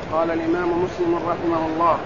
قال الإمام مسلم رحمه الله: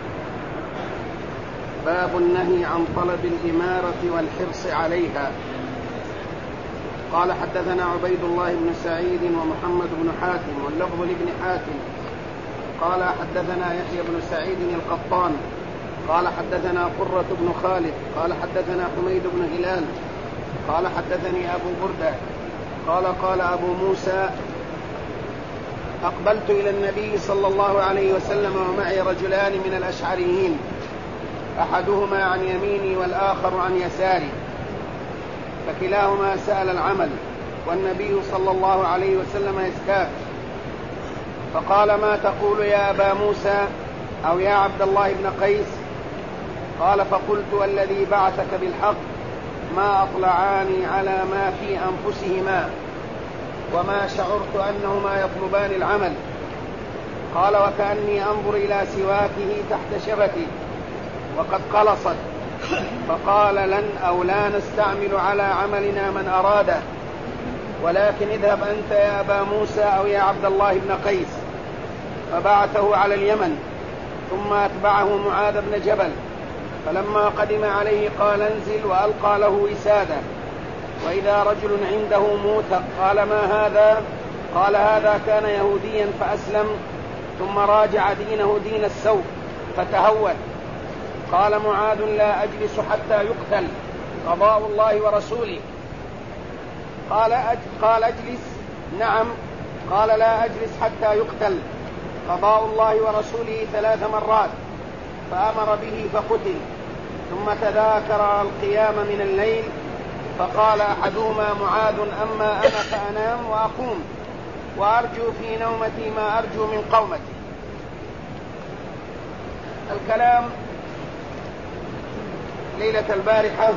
باب النهي عن طلب الإمارة والحرص عليها. قال: حدثنا عبيد الله بن سعيد ومحمد بن حاتم واللفظ لابن حاتم قال: حدثنا يحيى بن سعيد القطان قال: حدثنا قرة بن خالد قال: حدثنا حميد بن هلال قال: حدثني أبو بردة قال أبو موسى: أقبلت إلى النبي صلى الله عليه وسلم ومعي رجلان من الأشعريين، أحدهما عن يميني والآخر عن يساري، فكلاهما سأل العمل، والنبي صلى الله عليه وسلم يستاك، فقال: ما تقول يا أبا موسى أو يا عبد الله بن قيس؟ قال: فقلت: والذي بعثك بالحق ما أطلعاني على ما في أنفسهما وما شعرت أنهما يطلبان العمل. قال: وكأني أنظر إلى سواكه تحت شفتي وقد قلصت. فقال: لن أو لا نستعمل على عملنا من أراده، ولكن اذهب أنت يا أبا موسى أو يا عبد الله بن قيس. فبعثه على اليمن، ثم أتبعه معاذ بن جبل، فلما قدم عليه قال: انزل، وألقى له وسادة، وإذا رجل عنده موثق. قال: ما هذا؟ قال: هذا كان يهوديا فأسلم، ثم راجع دينه دين السوء فتهود. قال معاذ: لا أجلس حتى يقتل، قضاء الله ورسوله. قال: أجلس؟ نعم. قال: لا أجلس حتى يقتل، قضاء الله ورسوله 3 مرات، فأمر به فقتل. ثم تذاكر القيام من الليل، فقال أحدهما: معاذ: أما أنا فأنام وأقوم، وأرجو في نومتي ما أرجو من قومتي. الكلام ليلة البارحة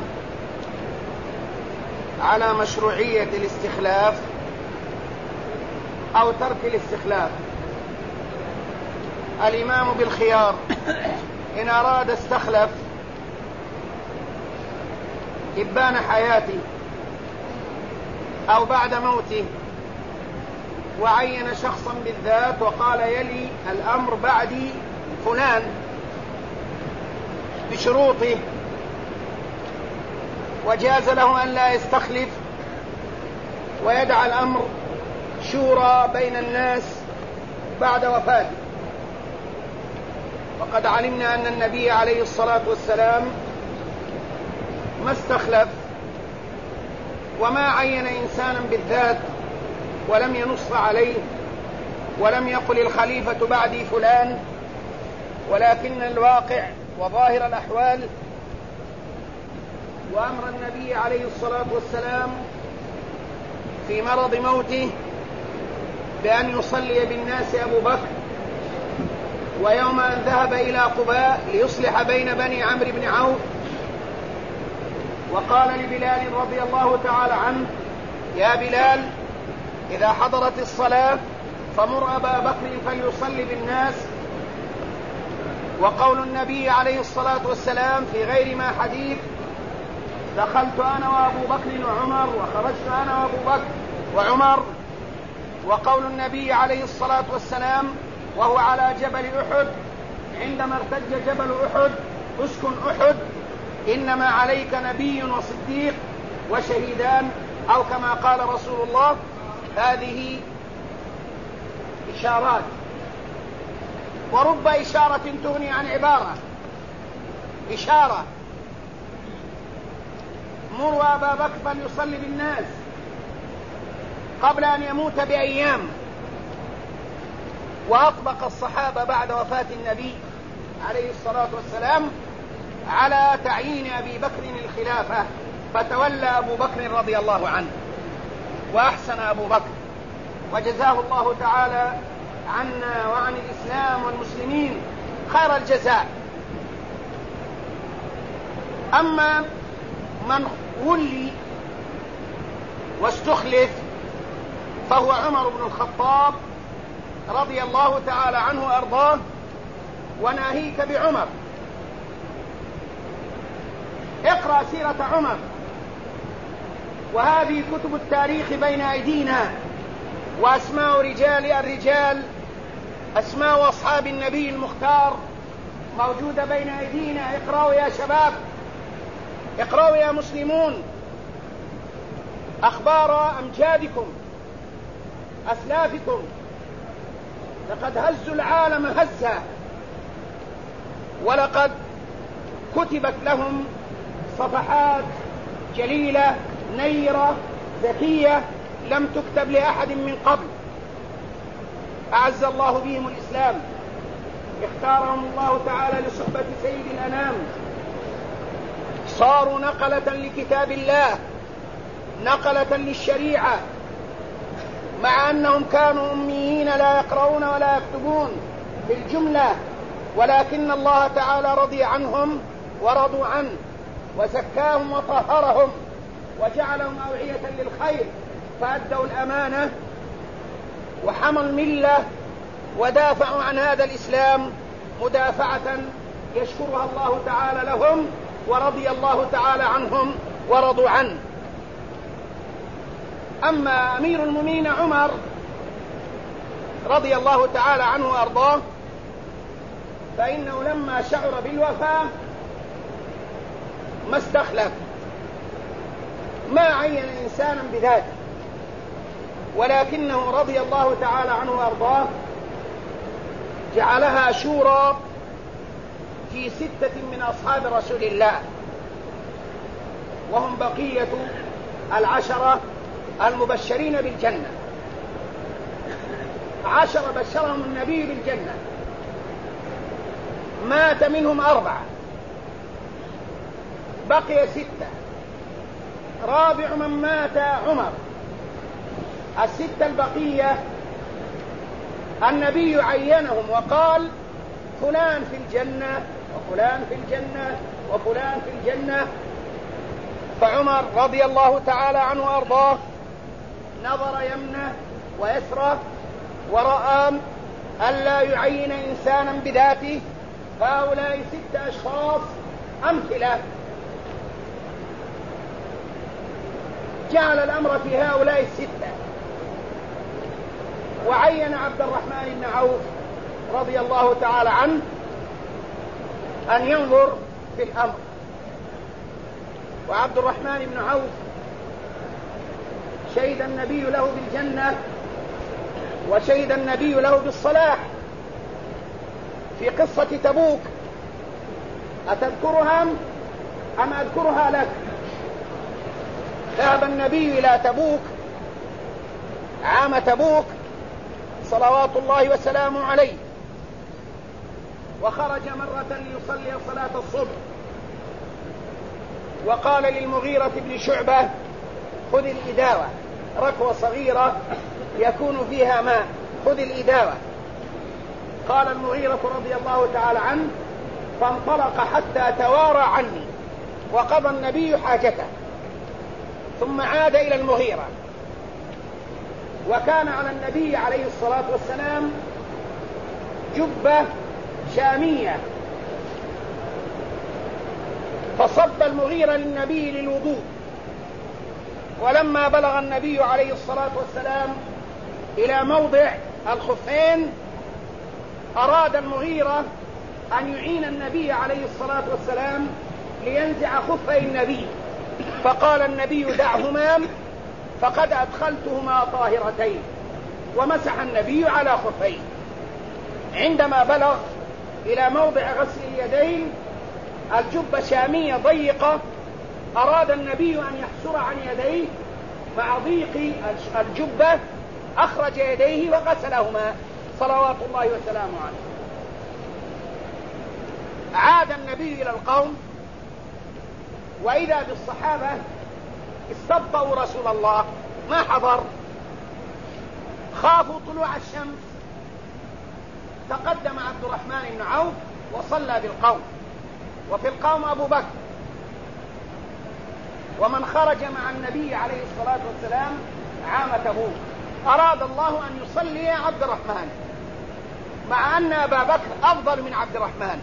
على مشروعية الاستخلاف أو ترك الاستخلاف. الإمام بالخيار، إن أراد استخلف إبان حياته أو بعد موته، وعين شخصا بالذات وقال: يلي الأمر بعدي فلان بشروطه، وجاز له أن لا يستخلف ويدع الأمر شورى بين الناس بعد وفاته. وقد علمنا أن النبي عليه الصلاة والسلام ما استخلف وما عين إنسانا بالذات، ولم ينص عليه، ولم يقل الخليفة بعدي فلان، ولكن الواقع وظاهر الأحوال وأمر النبي عليه الصلاة والسلام في مرض موته بأن يصلي بالناس أبو بكر، ويوم أن ذهب إلى قباء ليصلح بين بني عمرو بن عوف، وقال لبلال رضي الله تعالى عنه: يا بلال، إذا حضرت الصلاة فمر أبا بكر فليصلي بالناس. وقول النبي عليه الصلاة والسلام في غير ما حديث: دخلت أنا وأبو بكر وعمر، وخرجت أنا وأبو بكر وعمر. وقول النبي عليه الصلاة والسلام وهو على جبل أحد عندما ارتج جبل أحد: اسكن أحد، إنما عليك نبي وصديق وشهيدان، أو كما قال رسول الله. هذه إشارات، ورب إشارة تغني عن عبارة. إشارة: مروا أبا بكر فليصلي بالناس قبل أن يموت بأيام. وأطبق الصحابة بعد وفاة النبي عليه الصلاة والسلام على تعيين أبي بكر الخلافة، فتولى أبو بكر رضي الله عنه، وأحسن أبو بكر، وجزاه الله تعالى عنا وعن الإسلام والمسلمين خير الجزاء. أما من ولي واستخلف فهو عمر بن الخطاب رضي الله تعالى عنه وأرضاه. وناهيك بعمر، اقرأ سيرة عمر، وهذه كتب التاريخ بين أيدينا، وأسماء الرجال أسماء أصحاب النبي المختار موجودة بين أيدينا. اقرأوا يا شباب، اقرأوا يا مسلمون أخبار أمجادكم أسلافكم، لقد هزوا العالم هزا، ولقد كتبت لهم صفحات جليلة نيرة ذكية لم تكتب لأحد من قبل. أعز الله بهم الإسلام، اختارهم الله تعالى لصحبة سيد الأنام، صاروا نقلة لكتاب الله، نقلة للشريعة، مع أنهم كانوا أميين لا يقرؤون ولا يكتبون في الجملة، ولكن الله تعالى رضي عنهم ورضوا عنه، وزكاهم وطهرهم وجعلهم أوعية للخير، فأدوا الأمانة وحموا الملة ودافعوا عن هذا الإسلام مدافعة يشكرها الله تعالى لهم، ورضي الله تعالى عنهم ورضوا عنه. أما أمير المؤمنين عمر رضي الله تعالى عنه وأرضاه، فإنه لما شعر بالوفاة ما استخلف، ما عين إنسانا بذاته، ولكنه رضي الله تعالى عنه وأرضاه جعلها شورى في 6 من أصحاب رسول الله، وهم بقية 10 المبشرين بالجنة. 10 بشرهم النبي بالجنة، مات منهم 4، بقي 6، رابع من مات عمر. 6 البقية النبي عينهم وقال فلان في الجنة وفلان في الجنة وفلان في الجنة. فعمر رضي الله تعالى عنه وأرضاه نظر يمنه ويسره ورأى ألا يعين إنسانا بذاته، فهؤلاء 6 أشخاص أمثلة، جعل الأمر في هؤلاء 6، وعين عبد الرحمن بن عوف رضي الله تعالى عنه أن ينظر في الأمر. وعبد الرحمن بن عوف شهد النبي له بالجنة وشهد النبي له بالصلاح في قصة تبوك. أتذكرها أم أذكرها لك؟ ذهب النبي إلى تبوك عام تبوك صلوات الله وسلامه عليه، وخرج مرة ليصلي صلاة الصبح، وقال للمغيرة بن شعبة خذ الإداوة، ركوة صغيرة يكون فيها ماء، خذ الإداوة. قال المغيرة رضي الله تعالى عنه فانطلق حتى توارى عني، وقضى النبي حاجته، ثم عاد إلى المغيرة. وكان على النبي عليه الصلاة والسلام جبة شامية، فصب المغيرة للنبي للوضوء، ولما بلغ النبي عليه الصلاة والسلام إلى موضع الخفين أراد المغيرة أن يعين النبي عليه الصلاة والسلام لينزع خفي النبي، فقال النبي دعهما فقد أدخلتهما طاهرتين، ومسح النبي على خفيه. عندما بلغ إلى موضع غسل اليدين الجبة شامية ضيقة، أراد النبي أن يحسر عن يديه، مع ضيق الجبة أخرج يديه وغسلهما صلوات الله وسلامه عليه. عاد النبي إلى القوم، وإذا بالصحابة استبطأوا رسول الله، ما حضر، خافوا طلوع الشمس. تقدم عبد الرحمن بن عوف وصلى بالقوم، وفي القوم أبو بكر، ومن خرج مع النبي عليه الصلاة والسلام عام تبوك. أراد الله أن يصلي عبد الرحمن، مع أن أبا بكر أفضل من عبد الرحمن.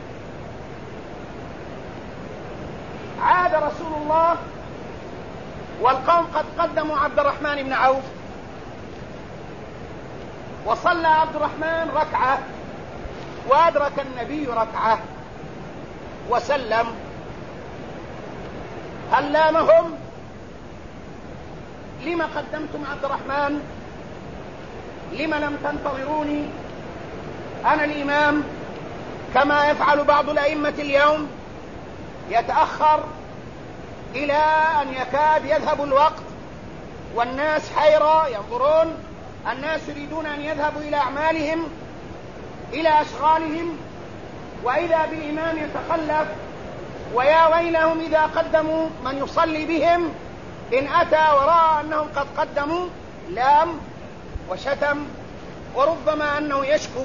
عاد رسول الله والقوم قد قدموا عبد الرحمن بن عوف، وصلى عبد الرحمن ركعة وأدرك النبي ركعة وسلم، هل لامهم؟ لم قدمتم عبد الرحمن؟ لم لم تنتظروني أنا الإمام؟ كما يفعل بعض الأئمة اليوم، يتأخر إلى أن يكاد يذهب الوقت والناس حيرة ينظرون، الناس يريدون أن يذهبوا إلى أعمالهم إلى أشغالهم، وإذا بالإمام يتخلف، ويا ويلهم إذا قدموا من يصلي بهم، إن أتى ورأى أنهم قد قدموا لام وشتم، وربما أنه يشكو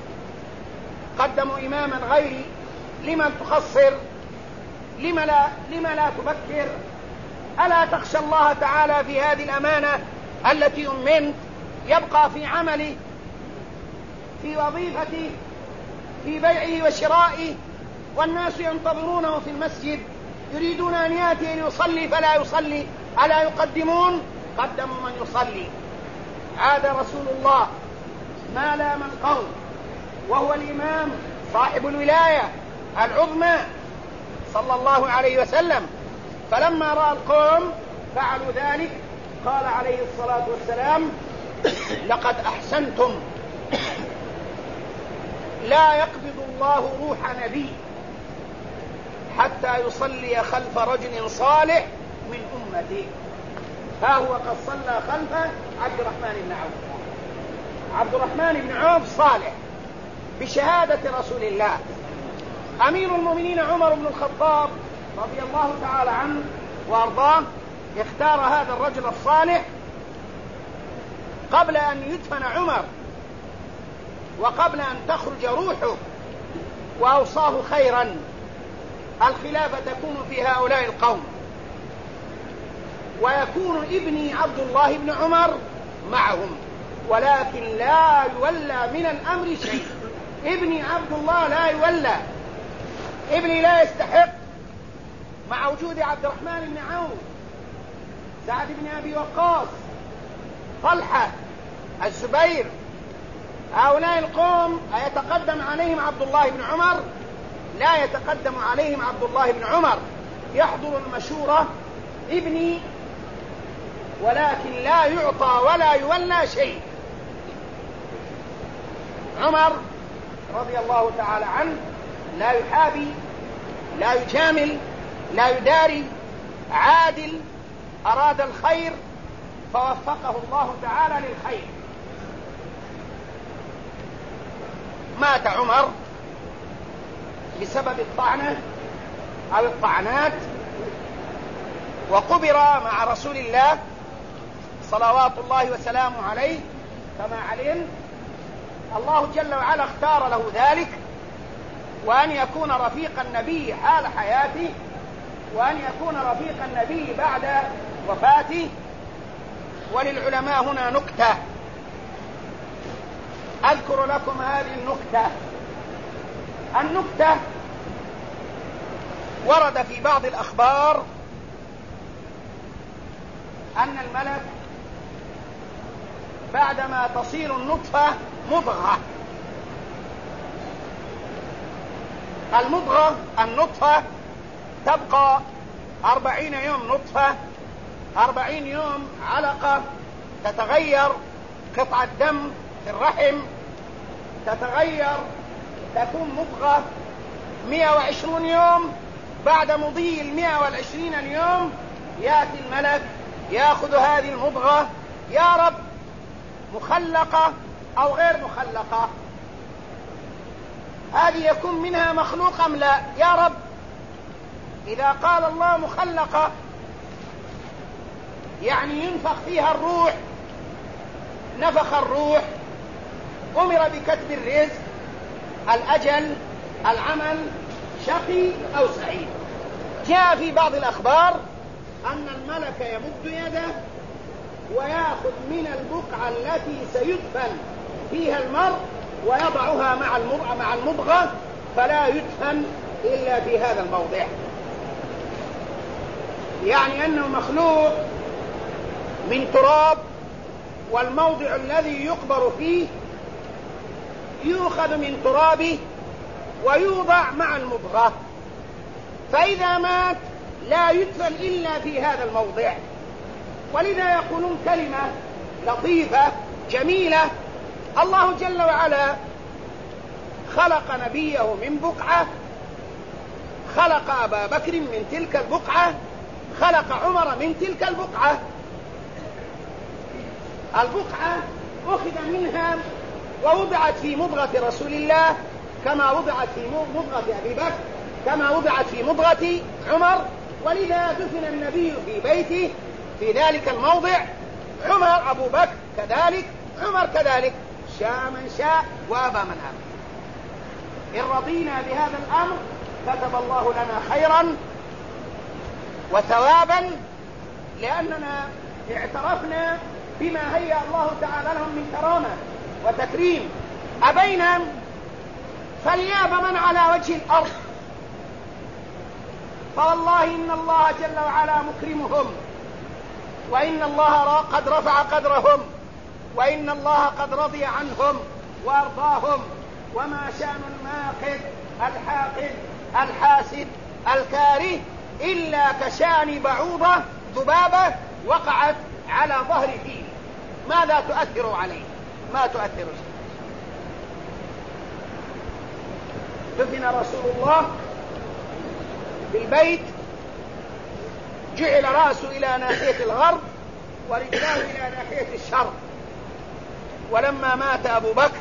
قدموا إماما غيري، لمن تخصر؟ لم لا تبكر؟ ألا تخشى الله تعالى في هذه الأمانة التي أمنت؟ يبقى في عمله، في وظيفته، في بيعه وشرائه، والناس ينتظرونه في المسجد يريدون أن يأتي ليصلي فلا يصلي، ألا يقدمون؟ قدموا من يصلي. عاد رسول الله ما لام القوم وهو الإمام صاحب الولاية العظمى صلى الله عليه وسلم، فلما رأى القوم فعلوا ذلك قال عليه الصلاة والسلام: لقد أحسنتم، لا يقبض الله روح نبي حتى يصلي خلف رجل صالح من أمته. ها هو قد صلى خلف عبد الرحمن بن عوف. عبد الرحمن بن عوف صالح بشهادة رسول الله. أمير المؤمنين عمر بن الخطاب رضي الله تعالى عنه وأرضاه اختار هذا الرجل الصالح قبل أن يدفن عمر وقبل أن تخرج روحه، وأوصاه خيرا: الخلافة تكون في هؤلاء القوم، ويكون ابني عبد الله بن عمر معهم، ولكن لا يولى من الأمر شيء. ابني عبد الله لا يولى، ابني لا يستحق، مع وجود عبد الرحمن بن عوف، سعد بن أبي وقاص، طلحة، الزبير، هؤلاء القوم أيتقدم عليهم عبد الله بن عمر؟ لا يتقدم عليهم عبد الله بن عمر، يحضر المشورة ابني، ولكن لا يعطى ولا يولى شيء. عمر رضي الله تعالى عنه لا يحابي، لا يجامل، لا يداري، عادل، أراد الخير فوفقه الله تعالى للخير. مات عمر بسبب الطعنة أو الطعنات، وقبر مع رسول الله صلوات الله وسلامه عليه كما علم. الله جل وعلا اختار له ذلك، وأن يكون رفيق النبي حال حياته، وأن يكون رفيق النبي بعد وفاته. وللعلماء هنا نكتة أذكر لكم هذه النكتة. النكتة ورد في بعض الأخبار أن الملك بعدما تصير النطفة مضغة، النطفة تبقى 40 يوم نطفة، 40 يوم علقة، تتغير قطعة دم في الرحم، تتغير تكون مضغة 120 يوم. بعد مضي 120 اليوم يأتي الملك يأخذ هذه المضغة: يا رب مخلقة أو غير مخلقة؟ هذه يكون منها مخلوق أم لا؟ يا رب. إذا قال الله مخلقة يعني ينفخ فيها الروح، نفخ الروح، أمر بكتب الرزق، الأجل، العمل، شقي أو سعيد. جاء في بعض الأخبار أن الملك يمد يده ويأخذ من البقعة التي سيدفن فيها المرء ويضعها مع المضغة، فلا يدفن إلا في هذا الموضع، يعني أنه مخلوق من تراب، والموضع الذي يقبر فيه يؤخذ من ترابه ويوضع مع المضغة، فإذا مات لا يدفن إلا في هذا الموضع. ولذا يقولون كلمة لطيفة جميلة: الله جل وعلا خلق نبيه من بقعة، خلق أبا بكر من تلك البقعة، خلق عمر من تلك البقعة. البقعة أخذ منها ووضعت في مضغة رسول الله، كما وضعت في مضغة أبي بكر، كما وضعت في مضغة عمر. ولذا دفن النبي في بيته في ذلك الموضع، عمر أبو بكر كذلك، عمر كذلك، شاء من شاء وأبى من أبى. إن رضينا بهذا الأمر كتب الله لنا خيرا وثوابا، لأننا اعترفنا بما هيأ الله تعالى لهم من كرامة وتكريم. أبينا فلياب من على وجه الأرض، فوالله إن الله جل وعلا مكرمهم، وإن الله قد رفع قدرهم، وإن الله قد رضي عنهم وأرضاهم. وما شأن الماقد الحاقد الحاسد الكاره إلا كشأن بعوضة ذبابة وقعت على ظهر فيل، ماذا تؤثر عليه؟ ما تؤثر شيء. دفن رسول الله في البيت، جعل رأسه إلى ناحية الغرب ورجلاه إلى ناحية الشرق. ولما مات أبو بكر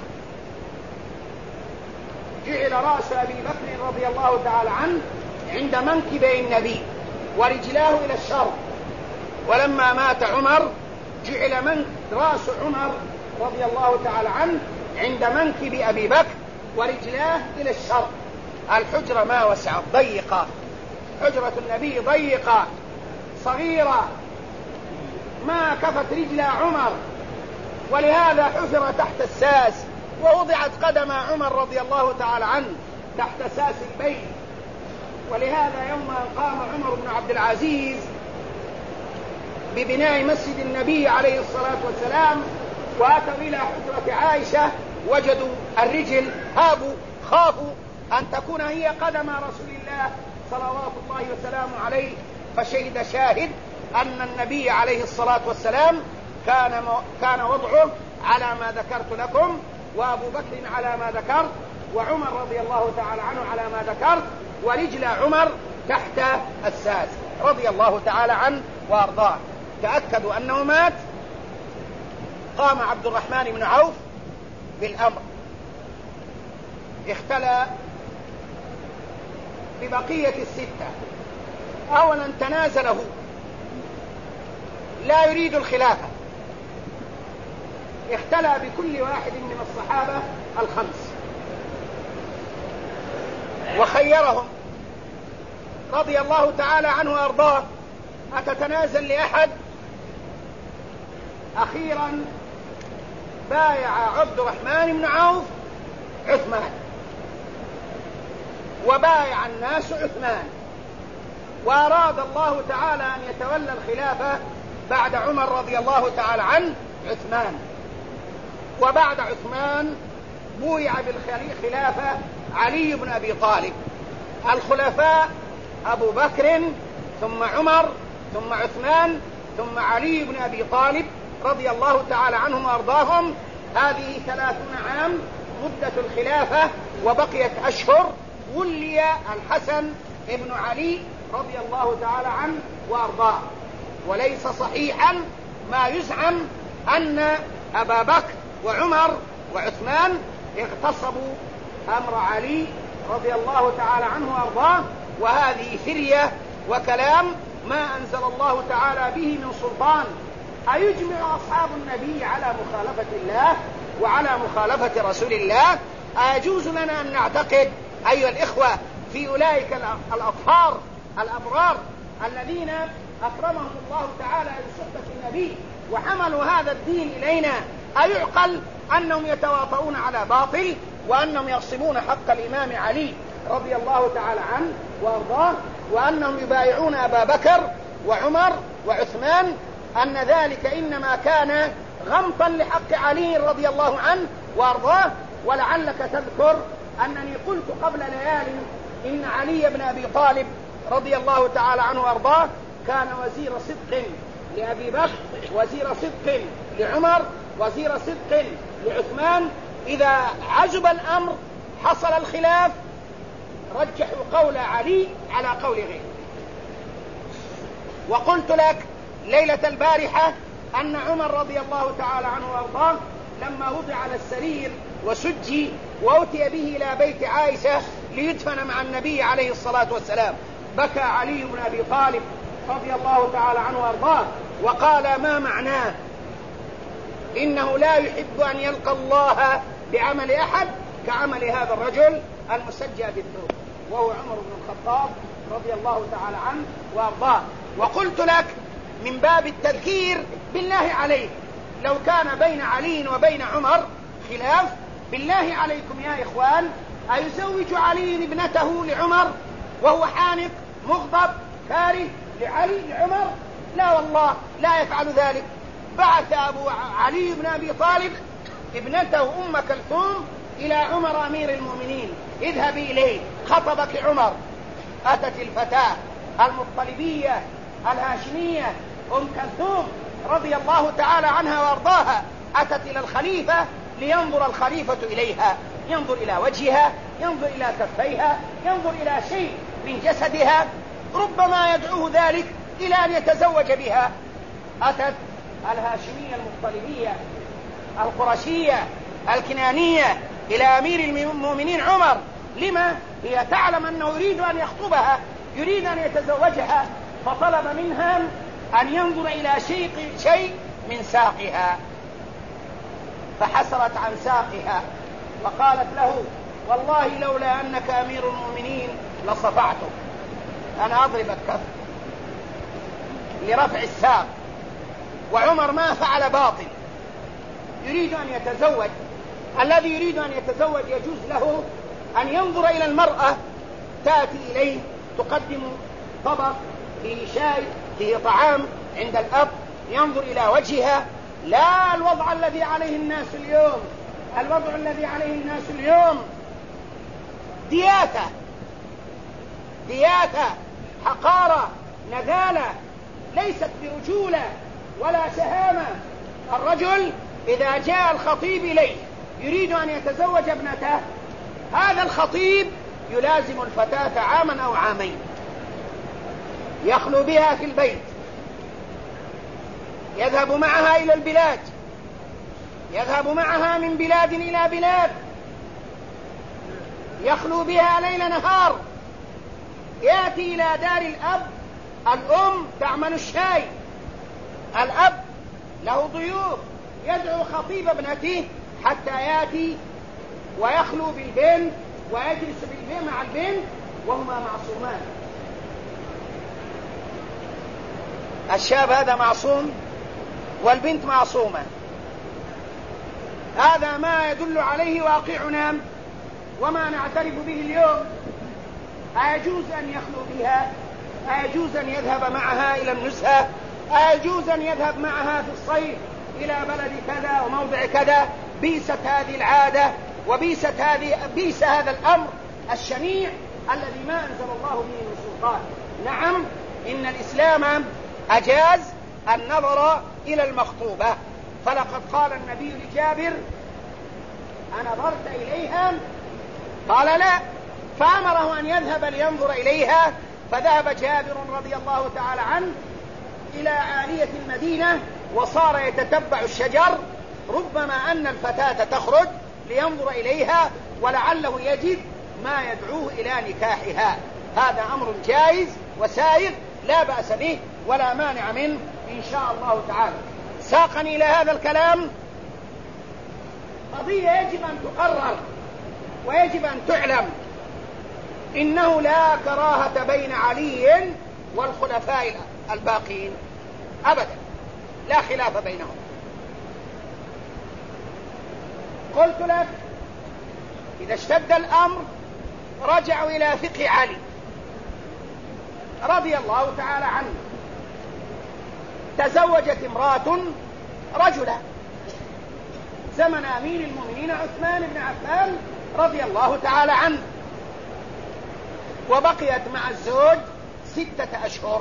جعل رأس أبي بكر رضي الله تعالى عنه عند منكبي النبي ورجلاه إلى الشرق. ولما مات عمر جعل رأس عمر رضي الله تعالى عنه عند منكب أبي بكر ورجلاه إلى الشرق. الحجرة ما وسعت، ضيقة، حجرة النبي ضيقة صغيرة، ما كفت رجل عمر، ولهذا حفر تحت الساس، ووضعت قدم عمر رضي الله تعالى عنه تحت ساس البيت. ولهذا يوم قام عمر بن عبد العزيز ببناء مسجد النبي عليه الصلاة والسلام وأتوا إلى حجرة عائشة، وجدوا الرجل، هابوا، خافوا أن تكون هي قدم رسول الله صلوات الله وسلامه عليه. فشهد شاهد أن النبي عليه الصلاة والسلام كان وضعه على ما ذكرت لكم، وأبو بكر على ما ذكرت، وعمر رضي الله تعالى عنه على ما ذكرت، ورجل عمر تحت الساس رضي الله تعالى عنه وأرضاه. تأكدوا أنه مات. قام عبد الرحمن بن عوف بالأمر، اختلى ببقية الستة. أولا تنازله، لا يريد الخلافة، اختلى بكل واحد من الصحابة الخمس وخيرهم رضي الله تعالى عنه وأرضاه: أتتنازل لأحد؟ أخيرا بايع عبد الرحمن بن عوف عثمان، وبايع الناس عثمان، وأراد الله تعالى أن يتولى الخلافة بعد عمر رضي الله تعالى عنه عثمان. وبعد عثمان بويع بالخلافة علي بن أبي طالب. الخلفاء أبو بكر ثم عمر ثم عثمان ثم علي بن أبي طالب رضي الله تعالى عنهم وأرضاهم. هذه 30 عام مدة الخلافة، وبقيت أشهر. ولي الحسن ابن علي رضي الله تعالى عنه وأرضاه. وليس صحيحا ما يزعم أن أبا بكر وعمر وعثمان اغتصبوا أمر علي رضي الله تعالى عنه وأرضاه، وهذه فرية وكلام ما أنزل الله تعالى به من سلطان. أيجمع أصحاب النبي على مخالفة الله وعلى مخالفة رسول الله؟ أيجوز لنا أن نعتقد أيها الإخوة في أولئك الأطهار الأبرار الذين أكرمهم الله تعالى بصحبة النبي وحملوا هذا الدين إلينا؟ أيعقل أنهم يتواطؤون على باطل، وأنهم يغصبون حق الإمام علي رضي الله تعالى عنه وأرضاه، وأنهم يبايعون أبا بكر وعمر وعثمان؟ أن ذلك إنما كان غمطا لحق علي رضي الله عنه وأرضاه. ولعلك تذكر أنني قلت قبل ليال إن علي بن أبي طالب رضي الله تعالى عنه وأرضاه كان وزير صدق لأبي بكر، وزير صدق لعمر، وزير صدق لعثمان. إذا عجب الأمر حصل الخلاف رجحوا قول علي على قول غيره. وقلت لك ليلة البارحة أن عمر رضي الله تعالى عنه وأرضاه لما وضع على السرير وسجي وأتي به إلى بيت عائشة ليدفن مع النبي عليه الصلاة والسلام بكى علي بن أبي طالب رضي الله تعالى عنه وأرضاه وقال: ما معناه؟ إنه لا يحب أن يلقى الله بعمل أحد كعمل هذا الرجل المسجى بالثوب، وهو عمر بن الخطاب رضي الله تعالى عنه وأرضاه. وقلت لك من باب التذكير بالله عليك، لو كان بين علي وبين عمر خلاف بالله عليكم يا إخوان، أيزوج علي ابنته لعمر وهو حانق مغضب كاره لعمر؟ لا والله لا يفعل ذلك. بعث أبو علي بن أبي طالب ابنته أم كلثوم إلى عمر أمير المؤمنين: اذهبي إليه خطبك عمر. أتت الفتاة المطلبية الهاشمية أم كلثوم رضي الله تعالى عنها وأرضاها، أتت إلى الخليفة لينظر الخليفة إليها، ينظر إلى وجهها، ينظر إلى كفيها، ينظر إلى شيء من جسدها ربما يدعوه ذلك إلى أن يتزوج بها. أتت الهاشمية المطلبية القرشية الكنانية إلى أمير المؤمنين عمر. لما؟ هي تعلم أنه يريد أن يخطبها، يريد أن يتزوجها، فطلب منها أن ينظر إلى شيء من ساقها، فحسرت عن ساقها وقالت له: والله لولا أنك أمير المؤمنين لصفعتك، أنا أضرب الكف لرفع الساق. وعمر ما فعل باطل، يريد أن يتزوج. الذي يريد أن يتزوج يجوز له أن ينظر إلى المرأة، تأتي إليه تقدم طبق فيه شاي فيه طعام عند الأب، ينظر إلى وجهها، لا الوضع الذي عليه الناس اليوم. الوضع الذي عليه الناس اليوم دياثة حقارة نذالة، ليست برجولة ولا شهامة. الرجل إذا جاء الخطيب إليه يريد أن يتزوج ابنته، هذا الخطيب يلازم الفتاة عاما أو عامين، يخلو بها في البيت، يذهب معها إلى البلاد، يذهب معها من بلاد إلى بلاد، يخلو بها ليل نهار، يأتي إلى دار الأب، الأم تعمل الشاي، الأب له ضيوف، يدعو خطيب ابنته حتى يأتي ويخلو بالبنت ويجلس مع البنت وهما معصومان. الشاب هذا معصوم والبنت معصومة، هذا ما يدل عليه واقعنا وما نعترف به اليوم. أيجوز أن يخلو بها؟ أيجوز أن يذهب معها إلى النزهة؟ أيجوز أن يذهب معها في الصيف إلى بلد كذا وموضع كذا؟ بيست هذه العادة وبيس هذا الأمر الشنيع الذي ما أنزل الله به من سلطان. نعم، إن الإسلام أجاز النظر إلى المخطوبة، فلقد قال النبي لجابر: أنظرت إليها؟ قال: لا، فأمره أن يذهب لينظر إليها. فذهب جابر رضي الله تعالى عنه إلى عالية المدينة وصار يتتبع الشجر، ربما أن الفتاة تخرج لينظر إليها ولعله يجد ما يدعوه إلى نكاحها. هذا أمر جائز وسائغ لا بأس به ولا مانع منه إن شاء الله تعالى. ساقني إلى هذا الكلام قضية يجب أن تقرر ويجب أن تعلم: إنه لا كراهة بين علي والخلفاء الباقين أبدا، لا خلاف بينهم. قلت لك إذا اشتد الأمر رجعوا إلى فقه علي رضي الله تعالى عنه. تزوجت امرأة رجلا زمن أمير المؤمنين عثمان بن عفان رضي الله تعالى عنه، وبقيت مع الزوج 6 أشهر.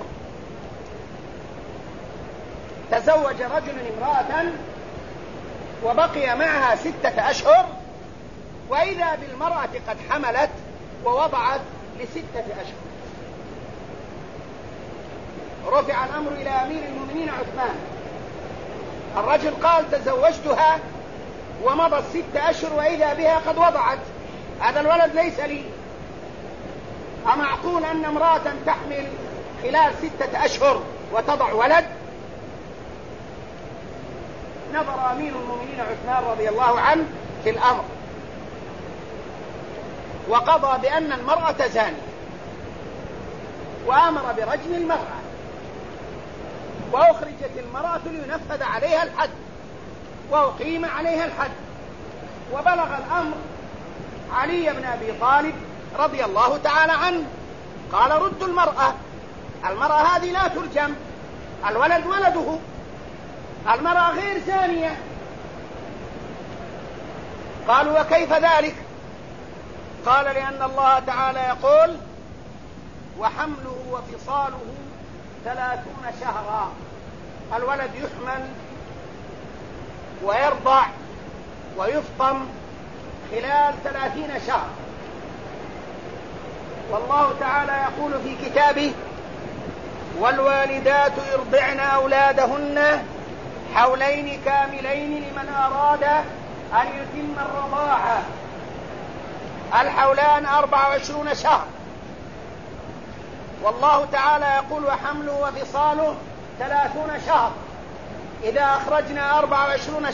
تزوج رجل امرأة وبقي معها 6 أشهر، وإذا بالمرأة قد حملت ووضعت ل6 أشهر. رفع الأمر إلى أمير المؤمنين عثمان. الرجل قال تزوجتها ومضت 6 أشهر وإذا بها قد وضعت، هذا الولد ليس لي. أمعقول أن امرأة تحمل خلال 6 أشهر وتضع ولد؟ نظر أمير المؤمنين عثمان رضي الله عنه في الأمر وقضى بأن المرأة زانية، وأمر برجم المرأة، وأخرجت المرأة لينفذ عليها الحد وأقيم عليها الحد. وبلغ الأمر علي بن أبي طالب رضي الله تعالى عنه، قال ردوا المرأة هذه لا ترجم، الولد ولده، المرأة غير زانية. قالوا وكيف ذلك؟ قال لأن الله تعالى يقول وحمله وفصاله 30 شهرا، الولد يحمل ويرضع ويفطم خلال 30 شهر. والله تعالى يقول في كتابه والوالدات يرضعن أولادهن حولين كاملين لمن أراد أن يتم الرضاعة. الحولان 24 شهر، والله تعالى يقول وحمله وفصاله 30 شهر. إذا أخرجنا 24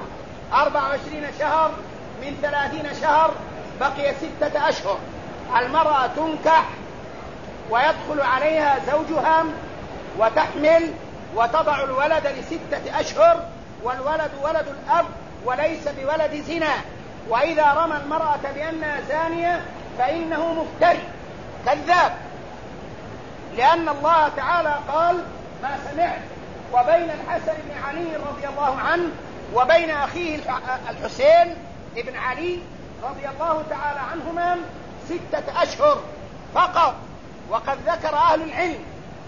شهر من 30 شهر بقي 6 أشهر. المرأة تنكح ويدخل عليها زوجها وتحمل وتضع الولد ل6 أشهر، والولد ولد الأب وليس بولد زنا. وإذا رمى المرأة بأنها زانية فإنه مفتري كذاب، لأن الله تعالى قال ما سمعت وبين الحسن بن علي رضي الله عنه وبين أخيه الحسين بن علي رضي الله تعالى عنهما 6 أشهر فقط. وقد ذكر أهل العلم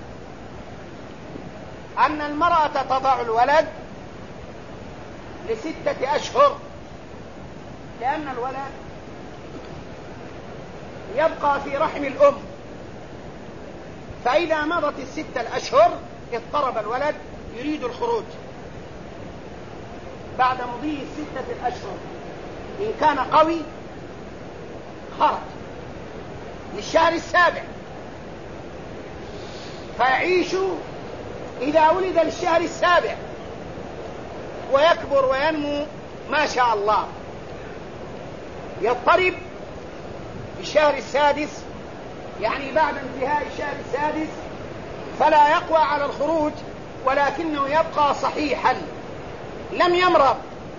أن المرأة تضع الولد ل6 أشهر، لأن الولد يبقى في رحم الأم، فإذا مضت 6 أشهر اضطرب الولد يريد الخروج. بعد مضي 6 أشهر إن كان قوي خرج للشهر 7 فيعيش إذا ولد للشهر 7 ويكبر وينمو ما شاء الله. يضطرب في الشهر 6 يعني بعد انتهاء الشهر 6 فلا يقوى على الخروج، ولكنه يبقى صحيحا لم يمرض.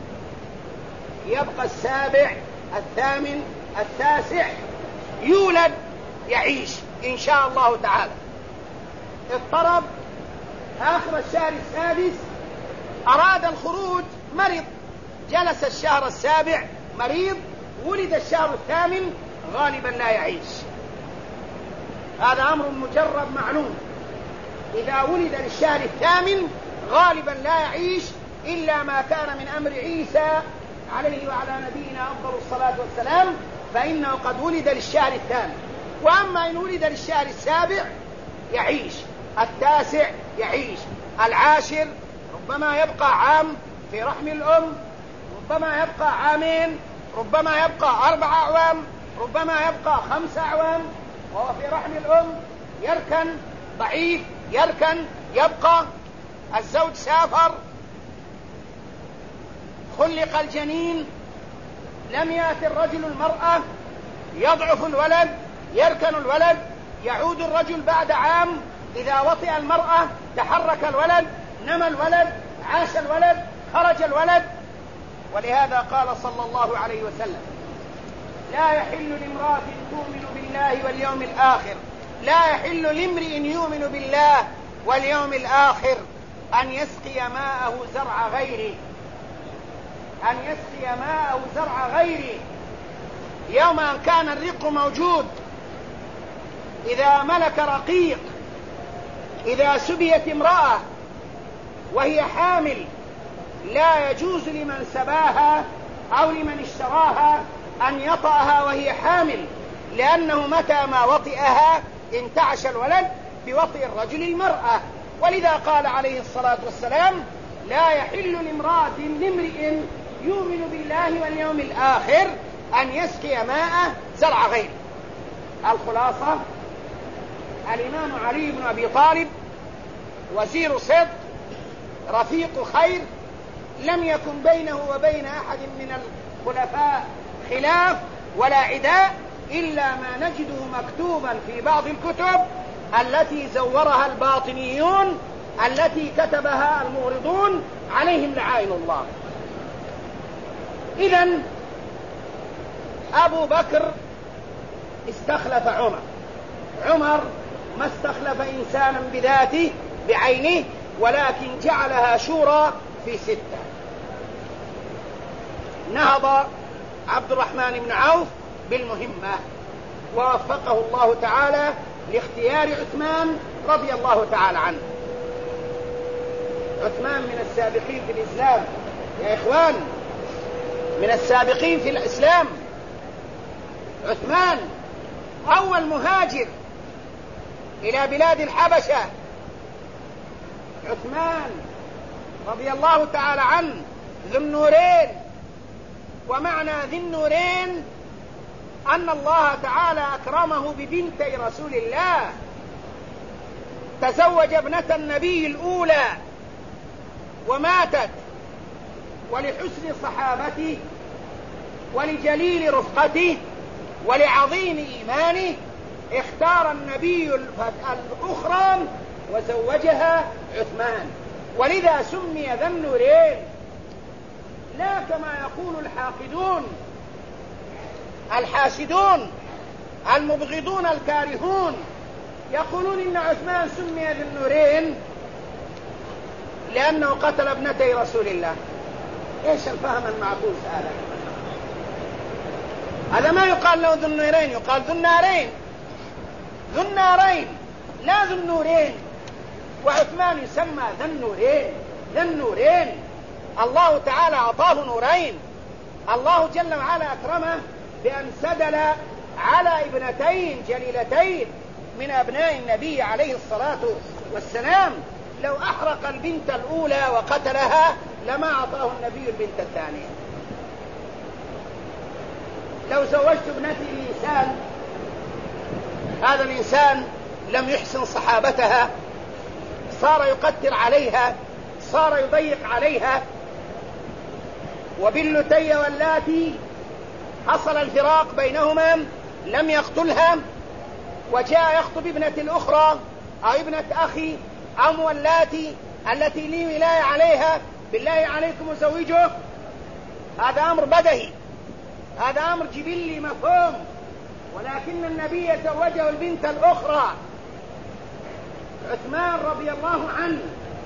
يبقى 7 8 9 يولد يعيش إن شاء الله تعالى. اضطرب آخر الشهر 6 أراد الخروج، مرض، جلس الشهر 7 مريض، ولد الشهر 8 غالبا لا يعيش. هذا أمر مجرد معلوم، إذا ولد للشهر 8 غالبا لا يعيش إلا ما كان من أمر عيسى عليه وعلى نبينا أفضل الصلاة والسلام، فإنه قد ولد للشهر 8. وأما إن ولد للشهر 7 يعيش، 9 يعيش، 10 ربما يبقى عام في رحم الأم، ربما يبقى عامين، ربما يبقى 4 أعوام، ربما يبقى 5 أعوام وهو في رحم الأم. يركن ضعيف، يركن يبقى. الزوج سافر، خلق الجنين، لم يأتي الرجل المرأة، يضعف الولد، يركن الولد، يعود الرجل بعد عام، إذا وطئ المرأة تحرك الولد، نمى الولد، عاش الولد، خرج الولد. ولهذا قال صلى الله عليه وسلم لا يحل لامرأة تؤمن بالله واليوم الآخر، لا يحل لامرئ يؤمن بالله واليوم الآخر أن يسقي ماءه زرع غيره، أن يسقي ماءه زرع غيره. يوم أن كان الرق موجود، إذا ملك رقيق، إذا سبيت امرأة وهي حامل، لا يجوز لمن سباها أو لمن اشتراها أن يطأها وهي حامل، لأنه متى ما وطئها انتعش الولد بوطئ الرجل المرأة. ولذا قال عليه الصلاة والسلام: لا يحل لامرئ يؤمن بالله واليوم الآخر أن يسقي ماء زرع غيره. الخلاصة: الإمام علي بن أبي طالب وزير صدق، رفيق خير، لم يكن بينه وبين أحد من الخلفاء خلاف ولا عداء، إلا ما نجده مكتوبا في بعض الكتب التي زورها الباطنيون، التي كتبها المغرضون عليهم لعائن الله. إذن أبو بكر استخلف عمر ما استخلف إنسانا بذاته بعينه، ولكن جعلها شورى في 6. نهض عبد الرحمن بن عوف بالمهمة، ووفقه الله تعالى لاختيار عثمان رضي الله تعالى عنه. عثمان من السابقين في الإسلام يا إخوان، من السابقين في الإسلام. عثمان أول مهاجر إلى بلاد الحبشة. عثمان رضي الله تعالى عنه ذو النورين، ومعنى ذي النورين أن الله تعالى أكرمه ببنتي رسول الله. تزوج ابنة النبي الأولى وماتت، ولحسن صحابته ولجليل رفقته ولعظيم إيمانه اختار النبي الأخرى وزوجها عثمان، ولذا سمي ذا النورين. لا كما يقول الحاقدون الحاسدون المبغضون الكارهون، يقولون إن عثمان سمي ذا النورين لأنه قتل ابنتي رسول الله. إيش الفهم المعكوس هذا؟ هذا ما يقال له ذو النورين، يقال ذو النارين. ذو النارين لا ذو النورين. وعثمان يسمى ذا النورين. ذا النورين الله تعالى أعطاه نورين. الله جل وعلا أكرمه بأن سدل على ابنتين جليلتين من أبناء النبي عليه الصلاة والسلام. لو أحرق البنت الأولى وقتلها لما أعطاه النبي البنت الثانية. لو زوجت ابنتي لإنسان، هذا الإنسان لم يحسن صحابتها، صار يقتل عليها، صار يضيق عليها، وباللتي واللاتي حصل الفراق بينهما، لم يقتلها، وجاء يخطب ابنة الأخرى أو ابنة أخي أو مولاتي التي لي ولاية عليها، بالله عليكم زوجه. هذا أمر بدهي، هذا أمر جبلي مفهوم، ولكن النبي زوجه البنت الأخرى. عثمان رضي الله عنه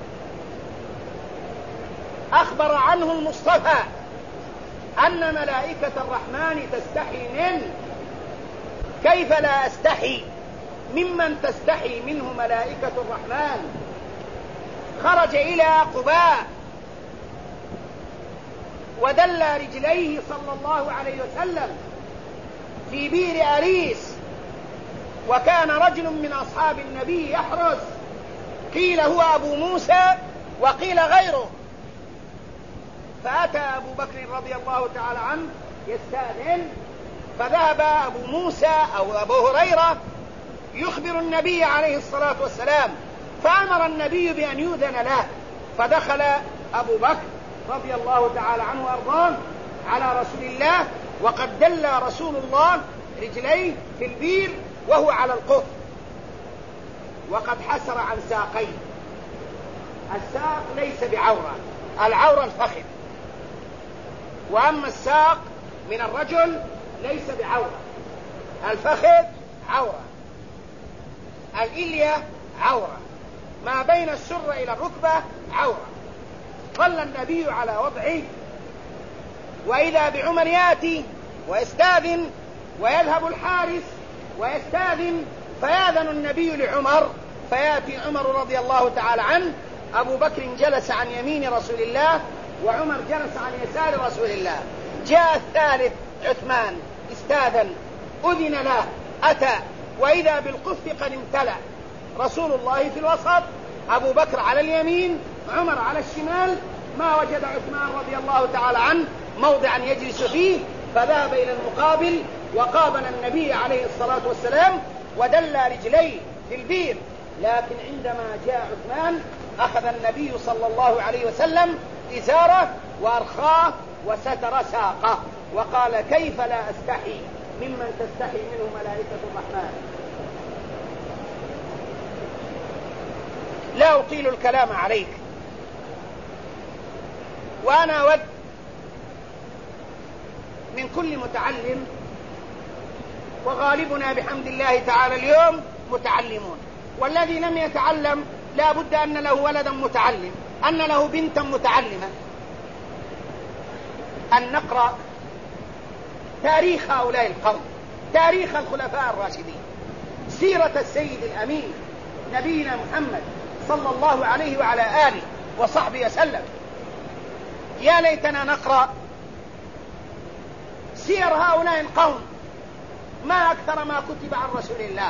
أخبر عنه المصطفى أن ملائكة الرحمن تستحي منه. كيف لا أستحي ممن تستحي منه ملائكة الرحمن؟ خرج إلى قباء ودل رجليه صلى الله عليه وسلم في بئر أريس، وكان رجل من أصحاب النبي يحرس، قيل هو أبو موسى وقيل غيره. فأتى أبو بكر رضي الله تعالى عنه يستأذن، فذهب أبو موسى أو أبو هريرة يخبر النبي عليه الصلاة والسلام، فأمر النبي بأن يؤذن له، فدخل أبو بكر رضي الله تعالى عنه وأرضاه على رسول الله، وقد دل رسول الله رجليه في البير وهو على القف، وقد حسر عن ساقيه. الساق ليس بعورة، العورة الفخذ، وأما الساق من الرجل ليس بعورة. الفخذ عورة، الإلية عورة، ما بين السرة إلى الركبة عورة. ظل النبي على وضعه، وإذا بعمر يأتي ويستاذن ويذهب الحارس ويستاذن، فيأذن النبي لعمر، فيأتي عمر رضي الله تعالى عنه، أبو بكر جلس عن يمين رسول الله وعمر جلس عن يسار رسول الله. جاء الثالث عثمان استاذن، أذن له، أتى، وإذا بالقف قد امتلأ، رسول الله في الوسط، أبو بكر على اليمين، عمر على الشمال. ما وجد عثمان رضي الله تعالى عنه موضعا يجلس فيه، فذهب إلى المقابل وقابل النبي عليه الصلاة والسلام ودل رجليه في البير. لكن عندما جاء عثمان أخذ النبي صلى الله عليه وسلم إزاره وأرخاه وستر ساقه وقال: كيف لا أستحي ممن تستحي منه ملائكة الرحمن. لا أطيل الكلام عليك، وأنا أود من كل متعلم، وغالبنا بحمد الله تعالى اليوم متعلمون، والذي لم يتعلم لا بد أن له ولدا متعلم، أن له بنتا متعلمة، أن نقرأ تاريخ هؤلاء القوم، تاريخ الخلفاء الراشدين، سيرة السيد الأمين نبينا محمد صلى الله عليه وعلى آله وصحبه وسلم. يا ليتنا نقرأ سير هؤلاء القوم، ما أكثر ما كتب عن رسول الله،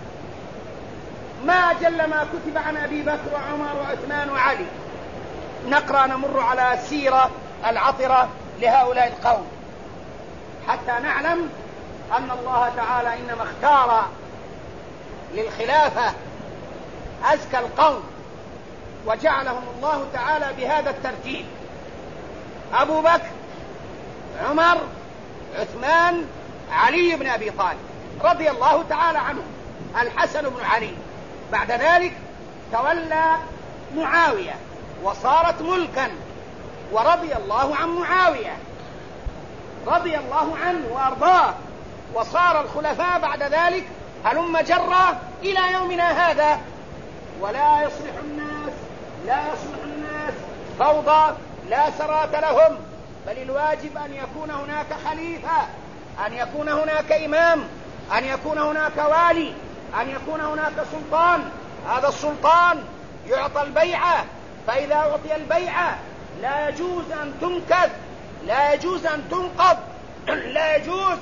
ما جل ما كتب عن أبي بكر وعمر وعثمان وعلي. نقرأ نمر على سيرة العطرة لهؤلاء القوم حتى نعلم أن الله تعالى إنما اختار للخلافة أزكى القوم وجعلهم الله تعالى بهذا الترتيب: أبو بكر، عمر، عثمان، علي بن أبي طالب رضي الله تعالى عنه، الحسن بن علي. بعد ذلك تولى معاوية وصارت ملكا، ورضي الله عن معاوية رضي الله عنه وأرضاه، وصار الخلفاء بعد ذلك هلم جرا إلى يومنا هذا. ولا يصلح الناس فوضى لا سرات لهم، بل الواجب أن يكون هناك خليفة، أن يكون هناك إمام، أن يكون هناك والي، أن يكون هناك سلطان. هذا السلطان يعطى البيعة، فإذا أعطي البيعة لا يجوز أن تنكث، لا يجوز أن تنقض، لا يجوز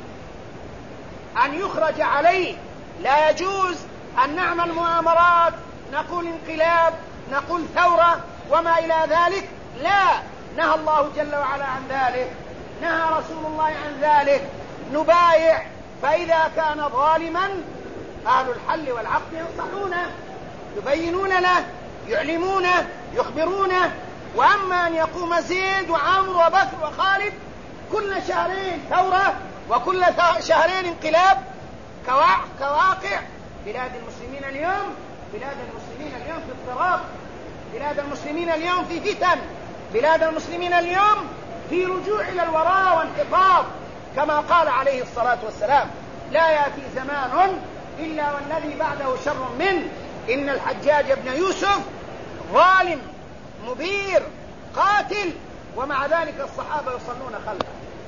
أن يخرج عليه، لا يجوز أن نعمل مؤامرات، نقول انقلاب، نقول ثورة وما إلى ذلك. لا، نهى الله جل وعلا عن ذلك، نهى رسول الله عن ذلك. نبايع، فإذا كان ظالما أهل الحل والعقد ينصحونه، يبينون له، يعلمونه، يخبرونه. وأما أن يقوم زيد وعمرو وبكر وخالد كل شهرين ثورة وكل شهرين انقلاب كواقع بلاد المسلمين اليوم، بلاد المسلمين اليوم في اضطراب، بلاد المسلمين اليوم في فتن، بلاد المسلمين اليوم في رجوع إلى الوراء وانحطاط، كما قال عليه الصلاة والسلام: لا يأتي زمان إلا والذي بعده شر منه، إن الحجاج بن يوسف ظالم مبير قاتل، ومع ذلك الصحابة يصلون خلفه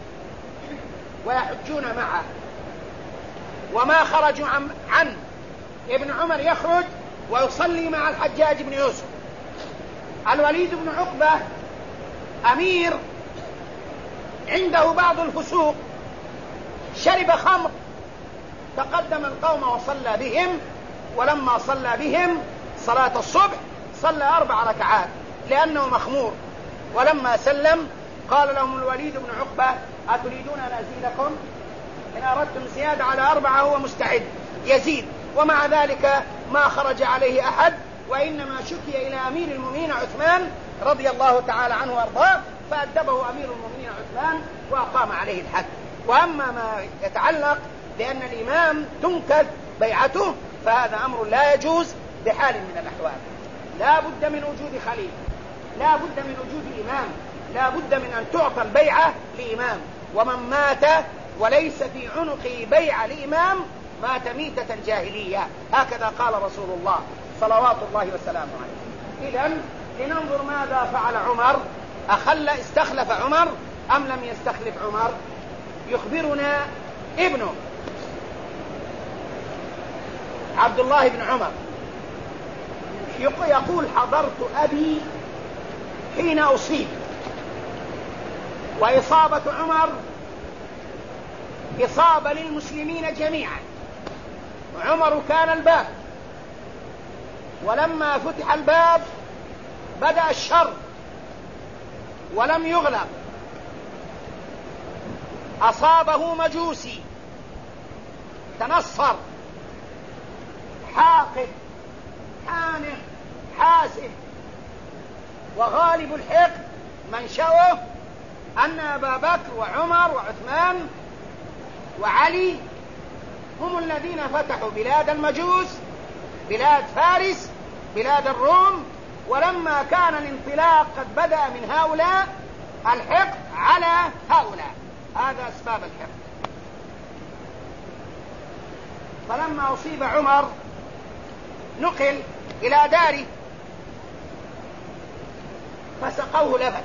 ويحجون معه. وما خرجوا عن ابن عمر يخرج ويصلي مع الحجاج بن يوسف. الوليد بن عقبة أمير عنده بعض الفسوق، شرب خمر، تقدم القوم وصلى بهم، ولما صلى بهم صلاة الصبح صلى 4 ركعات لأنه مخمور. ولما سلم قال لهم الوليد بن عقبة: أتريدون أن أزيدكم؟ إن أردتم زيادة على 4 هو مستعد يزيد. ومع ذلك ما خرج عليه أحد، وإنما شكي إلى أمير المؤمنين عثمان رضي الله تعالى عنه وأرضاه، فأدبه أمير المؤمنين عثمان وأقام عليه الحد. وأما ما يتعلق بأن الإمام تنكث بيعته فهذا أمر لا يجوز بحال من الأحوال. لا بد من وجود خليفة، لا بد من وجود إمام، لا بد من أن تعطى البيعة لإمام. ومن مات وليس في عنقه بيعة لإمام مات ميتة جاهلية، هكذا قال رسول الله صلوات الله وسلامه عليه. إذن لننظر ماذا فعل عمر. استخلف عمر أم لم يستخلف عمر؟ يخبرنا ابنه عبد الله بن عمر يقول حضرت أبي حين أصيب، وإصابة عمر إصابة للمسلمين جميعا، وعمر كان الباب، ولما فتح الباب بدأ الشر ولم يغلق، أصابه مجوسي تنصر حاقد حانق حاسد، وغالب الحقد منشأه أن أبا بكر وعمر وعثمان وعلي هم الذين فتحوا بلاد المجوس، بلاد فارس، بلاد الروم، ولما كان الانطلاق قد بدأ من هؤلاء الحقد على هؤلاء، هذا أسباب الحقد. فلما أصيب عمر نقل إلى داره فسقوه لبن،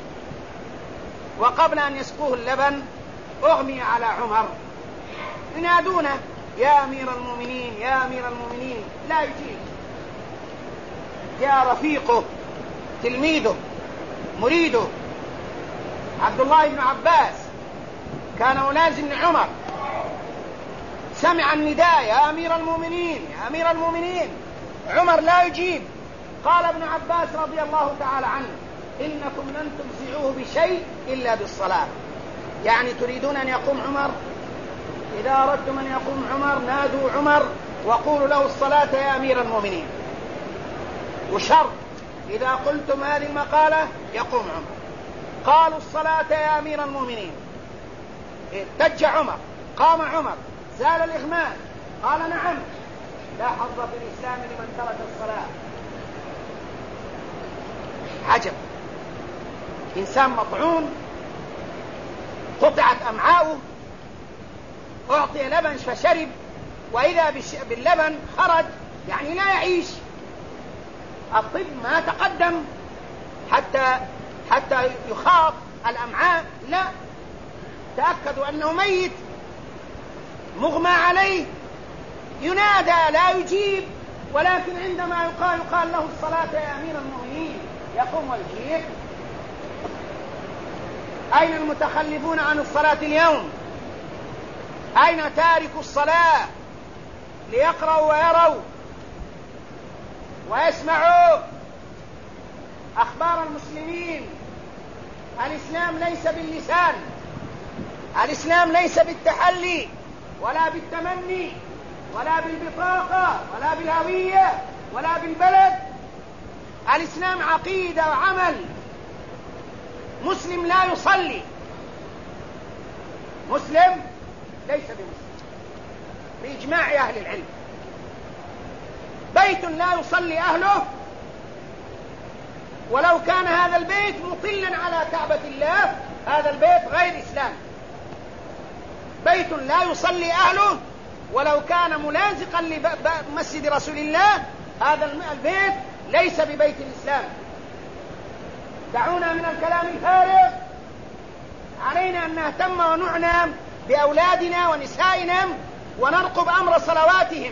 وقبل أن يسقوه اللبن أغمي على عمر، ينادونه يا أمير المؤمنين يا أمير المؤمنين، لا يجيب. جاء رفيقه تلميذه مريده عبد الله بن عباس كان ملازم لعمر، سمع النداء يا أمير المؤمنين يا أمير المؤمنين، عمر لا يجيب. قال ابن عباس رضي الله تعالى عنه إنكم لن تفزعوه بشيء إلا بالصلاة، يعني تريدون أن يقوم عمر؟ إذا أردتم أن يقوم عمر نادوا عمر وقولوا له الصلاة يا أمير المؤمنين، وشرط إذا قلتم هذه المقالة يقوم عمر. قالوا الصلاة يا أمير المؤمنين، اتج عمر، قام عمر، زال الإغماء، قال نعم لا حظ في الإسلام لمن ترك الصلاة. عجب، إنسان مطعون قطعت أمعاؤه، أعطي لبن فشرب، وإذا باللبن خرج، يعني لا يعيش. الطب ما تقدم حتى يخاط الأمعاء، لا، تأكدوا أنه ميت مغمى عليه، ينادى لا يجيب، ولكن عندما يقال له الصلاة يا أمير المؤمنين يقوم ويجيب. أين المتخلفون عن الصلاة اليوم؟ أين تاركوا الصلاة ليقرأوا ويروا ويسمعوا أخبار المسلمين؟ الإسلام ليس باللسان، الإسلام ليس بالتحلي ولا بالتمني ولا بالبطاقة ولا بالهوية ولا بالبلد، الإسلام عقيدة وعمل. مسلم لا يصلي، مسلم ليس بمسلم بإجماع أهل العلم. بيت لا يصلي أهله ولو كان هذا البيت مطلا على كعبة الله، هذا البيت غير إسلام. بيت لا يصلي أهله ولو كان ملازقا لمسجد رسول الله، هذا البيت ليس ببيت الإسلام. دعونا من الكلام الفارغ، علينا أن نهتم ونعنى بأولادنا ونسائنا ونرقب أمر صلواتهم،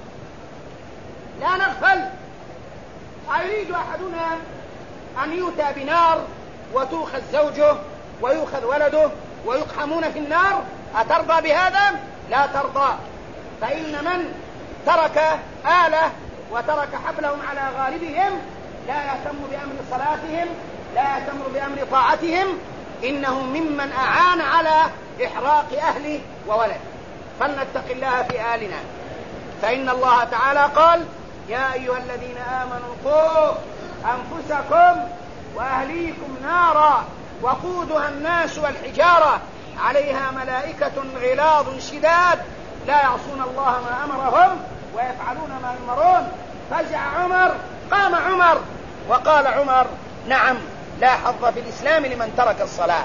لا نغفل. أيريد أحدنا أن يؤتى بنار وتؤخذ زوجه ويؤخذ ولده ويقحمون في النار؟ أترضى بهذا؟ لا ترضى. فإن من ترك آلة وترك حبلهم على غالبهم لا يهتم بأمر صلاتهم، لا يهتم بأمر طاعتهم، إنه ممن أعان على إحراق أهله وولده. فلنتق الله في آلنا، فإن الله تعالى قال يا أيها الذين آمنوا قوا أنفسكم وأهليكم نارا وقودها الناس والحجارة عليها ملائكة غلاظ شداد لا يعصون الله ما أمرهم ويفعلون ما يؤمرون. فزع عمر، قام عمر وقال عمر نعم لا حظ في الإسلام لمن ترك الصلاة.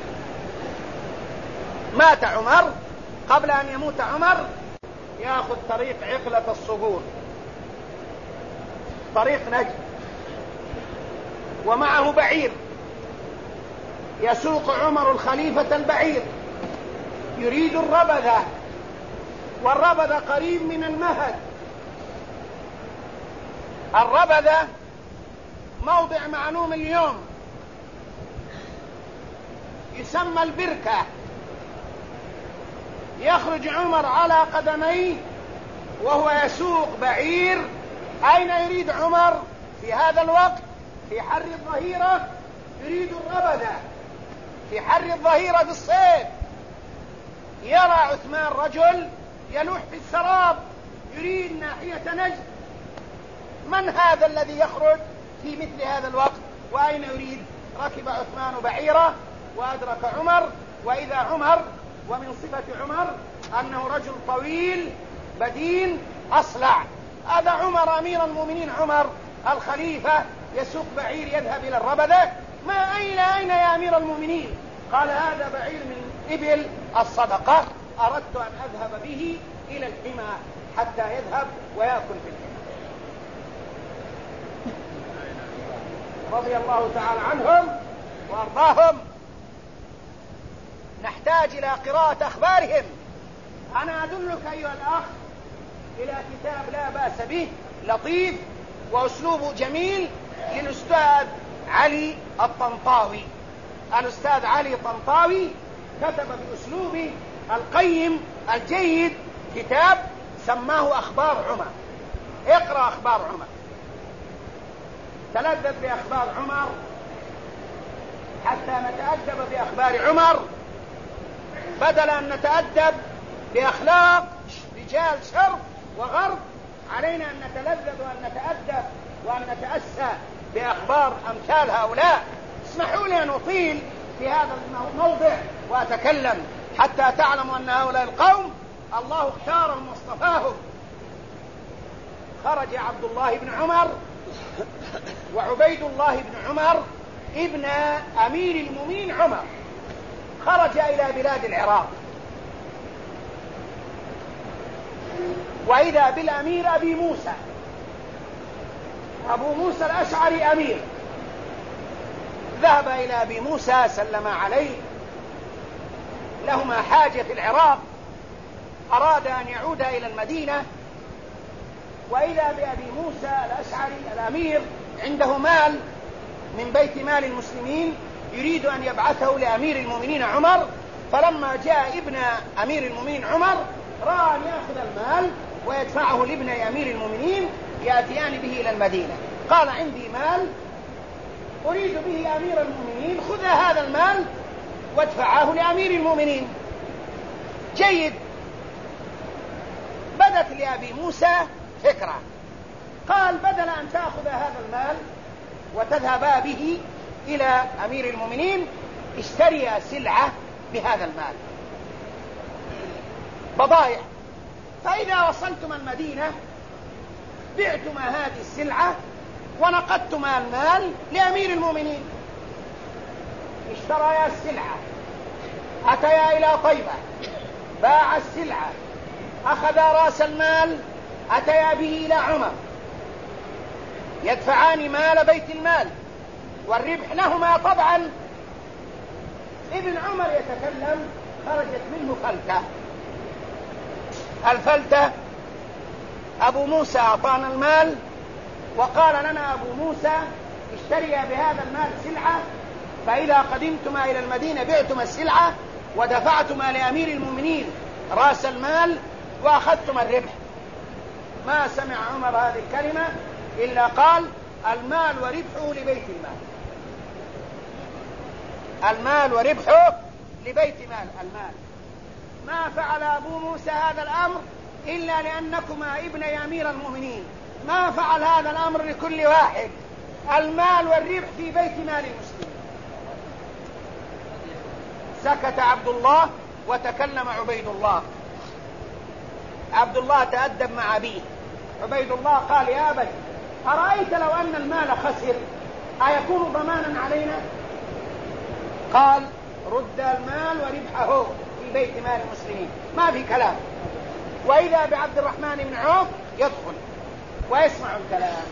مات عمر. قبل أن يموت عمر يأخذ طريق عقلة الصقور، طريق نجد، ومعه بعير، يسوق عمر الخليفة البعير يريد الربذة، والربذة قريب من المهد. الربذة موضع معلوم اليوم يسمى البركة. يخرج عمر على قدميه وهو يسوق بعير. أين يريد عمر في هذا الوقت؟ في حر الظهيرة يريد الربذة، في حر الظهيرة في الصيف. يرى عثمان رجل يلوح في السراب يريد ناحية نجد. من هذا الذي يخرج في مثل هذا الوقت؟ وأين يريد؟ ركب عثمان بعيره وأدرك عمر، وإذا عمر، ومن صفة عمر أنه رجل طويل بدين أصلع. هذا عمر أمير المؤمنين، عمر الخليفة يسوق بعير يذهب إلى الربذة. ما أين يا أمير المؤمنين؟ قال هذا بعير من إبل الصدقة، أردت أن أذهب به إلى الحمى حتى يذهب ويأكل في الحمى. رضي الله تعالى عنهم وأرضاهم. نحتاج إلى قراءة أخبارهم. أنا أدلك أيها الأخ إلى كتاب لا بأس به، لطيف وأسلوبه جميل، للأستاذ علي الطنطاوي. الأستاذ علي الطنطاوي كتب بأسلوبه القيم الجيد كتاب سماه أخبار عمر. اقرأ أخبار عمر، تلذذ بأخبار عمر حتى نتأدب بأخبار عمر، بدل أن نتأدب بأخلاق رجال شرق وغرب. علينا أن نتلذذ وأن نتأدب وأن نتأسى بأخبار أمثال هؤلاء. اسمحوا لي أن أطيل في هذا الموضع وأتكلم حتى تعلموا أن هؤلاء القوم الله اختارهم واصطفاهم. خرج عبد الله بن عمر وعبيد الله بن عمر ابن أمير المؤمنين عمر، خرج إلى بلاد العراق، وإذا بالأمير أبي موسى، أبو موسى الأشعري أمير. ذهب إلى أبي موسى سلم عليه، لهما حاجة في العراق، أراد أن يعود إلى المدينة، وإذا بأبي موسى الأشعري الأمير عنده مال من بيت مال المسلمين يريد أن يبعثه لأمير المؤمنين عمر. فلما جاء ابن أمير المؤمنين عمر رأى أن يأخذ المال ويدفعه لابن أمير المؤمنين يأتيان به إلى المدينة. قال عندي مال أريد به أمير المؤمنين، خذ هذا المال وادفعه لأمير المؤمنين. جيد. بدت لأبي موسى فكرة، قال بدل أن تأخذ هذا المال وتذهبا به إلى أمير المؤمنين اشتري سلعة بهذا المال، بضائع، فإذا وصلتما المدينة بعتما هذه السلعة ونقدتما المال لأمير المؤمنين. اشتريا السلعة، أتيا إلى طيبة، باع السلعة، أخذا رأس المال، أتيا به إلى عمر، يدفعان مال بيت المال والربح لهما طبعا. ابن عمر يتكلم، خرجت منه فلتة. الفلتة أبو موسى أعطانا المال وقال لنا أبو موسى اشتريا بهذا المال سلعة، فإذا قدمتما إلى المدينة بعتما السلعة ودفعتما لأمير المؤمنين رأس المال وأخذتما الربح. ما سمع عمر هذه الكلمة إلا قال المال وربحه لبيت المال، المال وربحه لبيت مال المال. ما فعل أبو موسى هذا الأمر إلا لأنكما ابن أمير المؤمنين، ما فعل هذا الأمر لكل واحد. المال والربح في بيت مال المسلمين. سكت عبد الله وتكلم عبيد الله. عبد الله تأدب مع أبيه. عبيد الله قال يا أبت أرأيت لو أن المال خسر أيكون ضمانا علينا؟ قال رد المال وربحه في بيت مال المسلمين، ما في كلام. وإذا بعبد الرحمن بن عوف يدخل ويسمع الكلام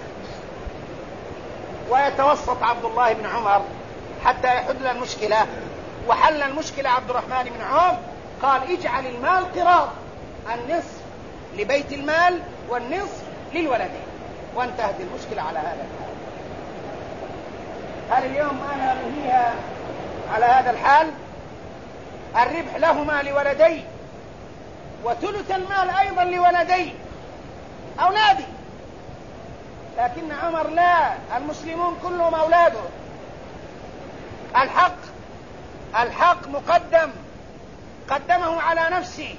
ويتوسط عبد الله بن عمر حتى يحل المشكلة. وحل المشكلة عبد الرحمن بن عوف قال اجعل المال قراط، النصف لبيت المال والنصف للولدين، وانتهت المشكلة على هذا الحال. هل اليوم أنا ننهيها على هذا الحال؟ الربح لهما لولدي، وثلث المال أيضا لولدي أولادي، لكن عمر لا، المسلمون كلهم أولاده. الحق مقدم، قدمه على نفسه،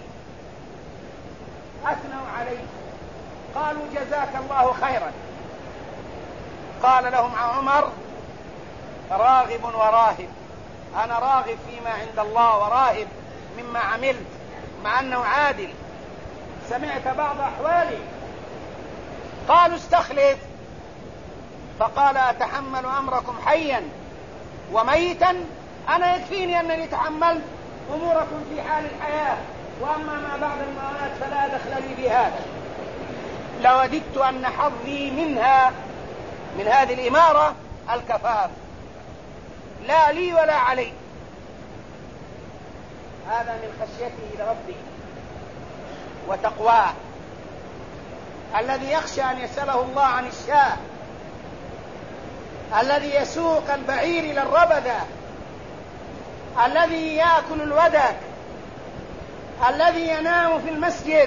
أثنوا عليه، قالوا جزاك الله خيرا. قال لهم عمر راغب وراهب، أنا راغب فيما عند الله وراهب مما عملت، مع أنه عادل، سمعت بعض أحوالي. قالوا استخلف، فقال أتحمل أمركم حيا وميتا؟ أنا يكفيني أنني تحملت أموركم في حال الحياة، وأما ما بعد الممات فلا دخل لي بهذا. لوددت أن حظي من هذه الإمارة الكفاف، لا لي ولا علي. هذا من خشيته لربه وتقواه، الذي يخشى أن يسأله الله عن الشاة، الذي يسوق البعير إلى الربذة، الذي يأكل الودك، الذي ينام في المسجد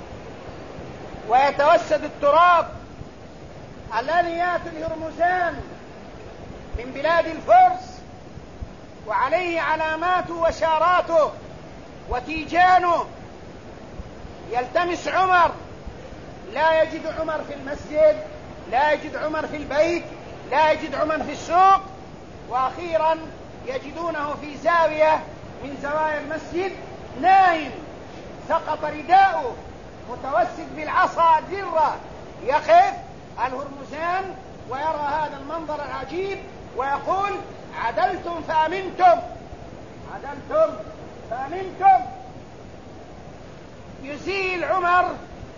ويتوسد التراب، الذي يأتي الهرمزان من بلاد الفرس وعليه علاماته وشاراته وتيجانه، يلتمس عمر، لا يجد عمر في المسجد، لا يجد عمر في البيت، لا يجد عمر في السوق، وأخيرا يجدونه في زاوية من زوايا المسجد نايم، سقط رداؤه، متوسد بالعصا الذرة، يخف الهرمزان ويرى هذا المنظر العجيب ويقول عدلتم فأمنتم، عدلتم فأمنتم. يزيل عمر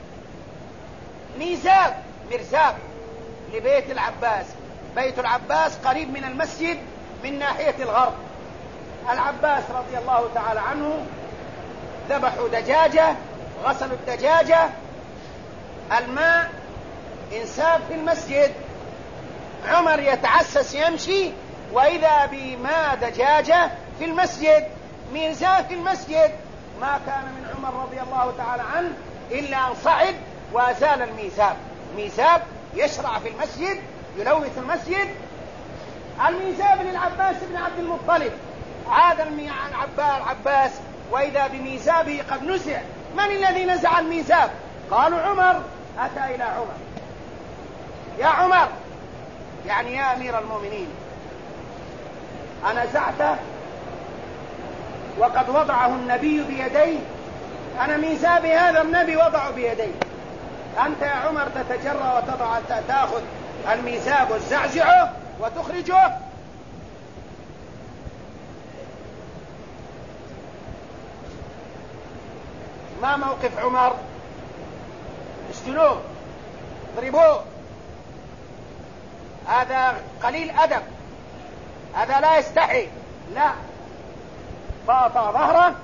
مرزاب لبيت العباس. بيت العباس قريب من المسجد من ناحية الغرب. العباس رضي الله تعالى عنه ذبحوا دجاجة، غسلوا الدجاجة، الماء انساب في المسجد، عمر يتعسس يمشي وإذا بماء دجاجة في المسجد، ميزان في المسجد. ما كان من عمر رضي الله تعالى عنه إلا أن صعد وأزال ميزاب يشرع في المسجد يلوث المسجد. الميزاب للعباس بن عبد المطلب، عاد العباس وإذا بميزابه قد نزع. من الذي نزع الميزاب؟ قالوا عمر. أتى إلى عمر، يا عمر، يعني يا أمير المؤمنين، أنزعته وقد وضعه النبي بيديه؟ أنا ميزابي هذا النبي وضعه بيديه، أنت يا عمر تتجرأ تأخذ الميزاب وتزعزعه وتخرجه؟ ما موقف عمر؟ اسجنوه، اضربوه، هذا قليل أدب، هذا لا يستحي. لا، فأطى ظهره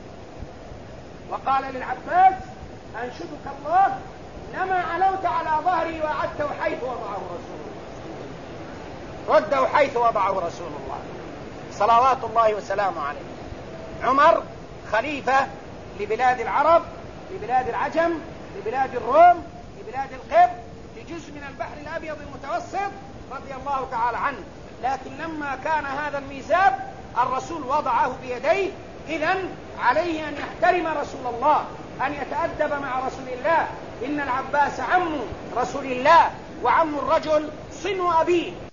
وقال للعباس أنشدك الله لما علوت على ظهري وعدته حيث وضعه رسول الله، رده حيث وضعه رسول الله صلوات الله وسلامه عليه. عمر خليفة لبلاد العرب، لبلاد العجم، لبلاد الروم، لبلاد القبط، لجزء من البحر الأبيض المتوسط رضي الله تعالى عنه. لكن لما كان هذا الميزاب الرسول وضعه بيديه، إذن عليه أن يحترم رسول الله، أن يتأدب مع رسول الله. إن العباس عم رسول الله، وعم الرجل صنو أبيه،